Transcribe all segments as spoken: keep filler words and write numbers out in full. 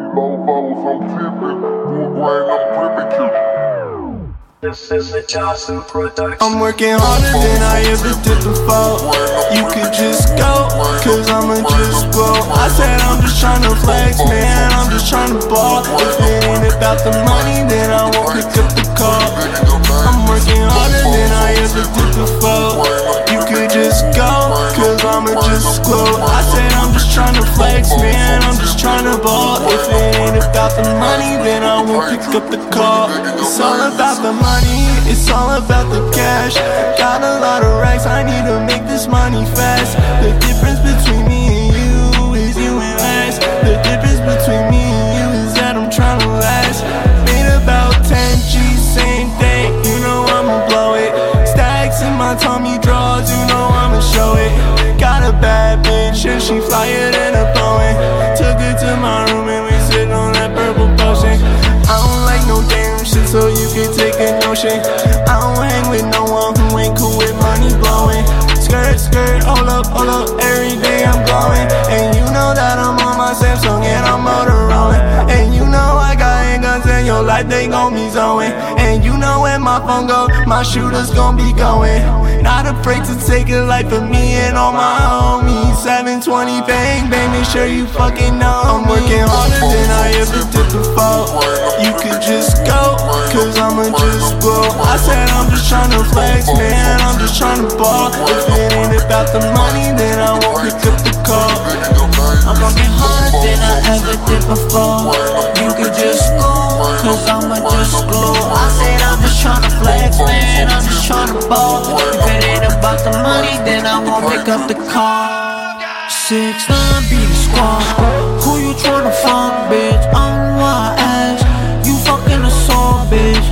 This is the Johnson production. I'm working harder than I ever did before. You could just go, cause I'ma just blow. I said I'm just tryna flex, man, I'm just tryna ball. If it ain't about the money, then I won't pick up the call. I'm working harder than I ever did before. You could just go, cause I'ma just glow. I said I'm just tryna flex, man, I'm just tryna ball. If it ain't about the money, then I won't pick up the call. It's all about the money, it's all about the cash. Got a lot of racks, I need to make this money fast. The difference between me and you is you and us. The difference between me and you is that I'm tryna last. Made about ten G's, same day, you know I'ma blow it. Stacks in my Tommy drawers, you know I'ma show it. Got a bad bitch and she flyer than a Boeing. Took her to my room and we sitting on that purple potion. I don't like no damn shit, so you can take a notion. I don't hang with no one who ain't cool with money blowing. Skirt, skirt, hold up, hold up, every day I'm glowing. And you know that I'm on my Samsung and I'm Motorola. And you know I got handguns and your life they gon' be zoning. And you know when my phone go, my shooters gon' be going. Not afraid to take a life for me and all my homies. seven twenty bang bang, make sure you fucking know I'm working harder than I ever did before. You could just go, cause I'ma just blow. I said I'm just tryna flex, man, I'm just tryna ball. If it ain't about the money, then I won't pick up the call. I'm working harder than I ever did before. You could just go, cause I'ma just glow. I said I'm just tryna flex, man, I'm just tryna ball. If it ain't about the money, then I won't pick up the call. Six nine be the squad. Who you tryna fuck, bitch? I'm my ass. You fucking a soul, bitch.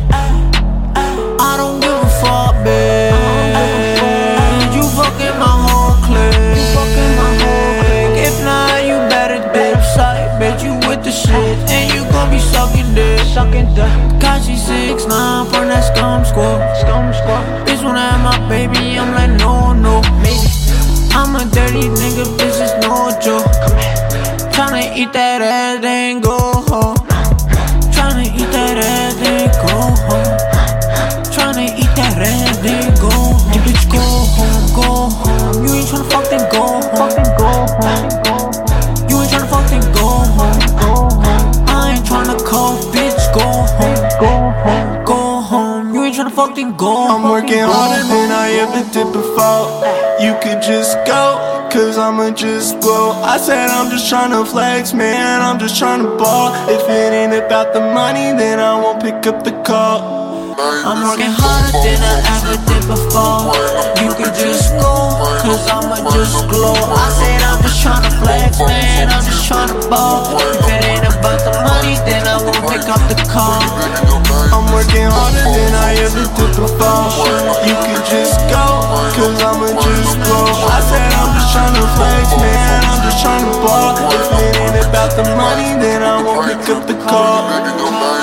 I don't give a fuck, bitch. You fucking my whole clique. You fucking my whole clique. If not, you better dip sight, bitch. You with the shit, and you gon' be sucking dick. Sucking dick. Cause she six nine from that scum squad. Scum squad. Bitch wanna have my baby, I'm like no, no, maybe. I'm a dirty nigga, bitch, it's no joke. Tryna eat that ass, then go home. Tryna eat that ass, then go home. Tryna eat that ass, then go home. Bitch, go home, go home. You ain't tryna fuck, then go home. Go home. You ain't tryna fuck, then go home. Go home. I ain't tryna call, bitch, go home. Go home. Go home. You ain't tryna fuck, then go home. I'm working harder than I ever did before. You could just go, cause I'ma just blow. I said I'm just tryna flex, man, I'm just tryna ball. If it ain't about the money, then I won't pick up the call. I'm working harder than I ever did before. You could just go, cause I'ma just glow. I said I'm just tryna flex, man, I'm just tryna ball. If it ain't about the money, then I won't pick up the call. I'm working harder than I ever did before. You could just go, cause I'ma just blow. I said I'm just tryna flex, man, I'm just tryna ball. If it ain't about the money, then I won't pick up the call.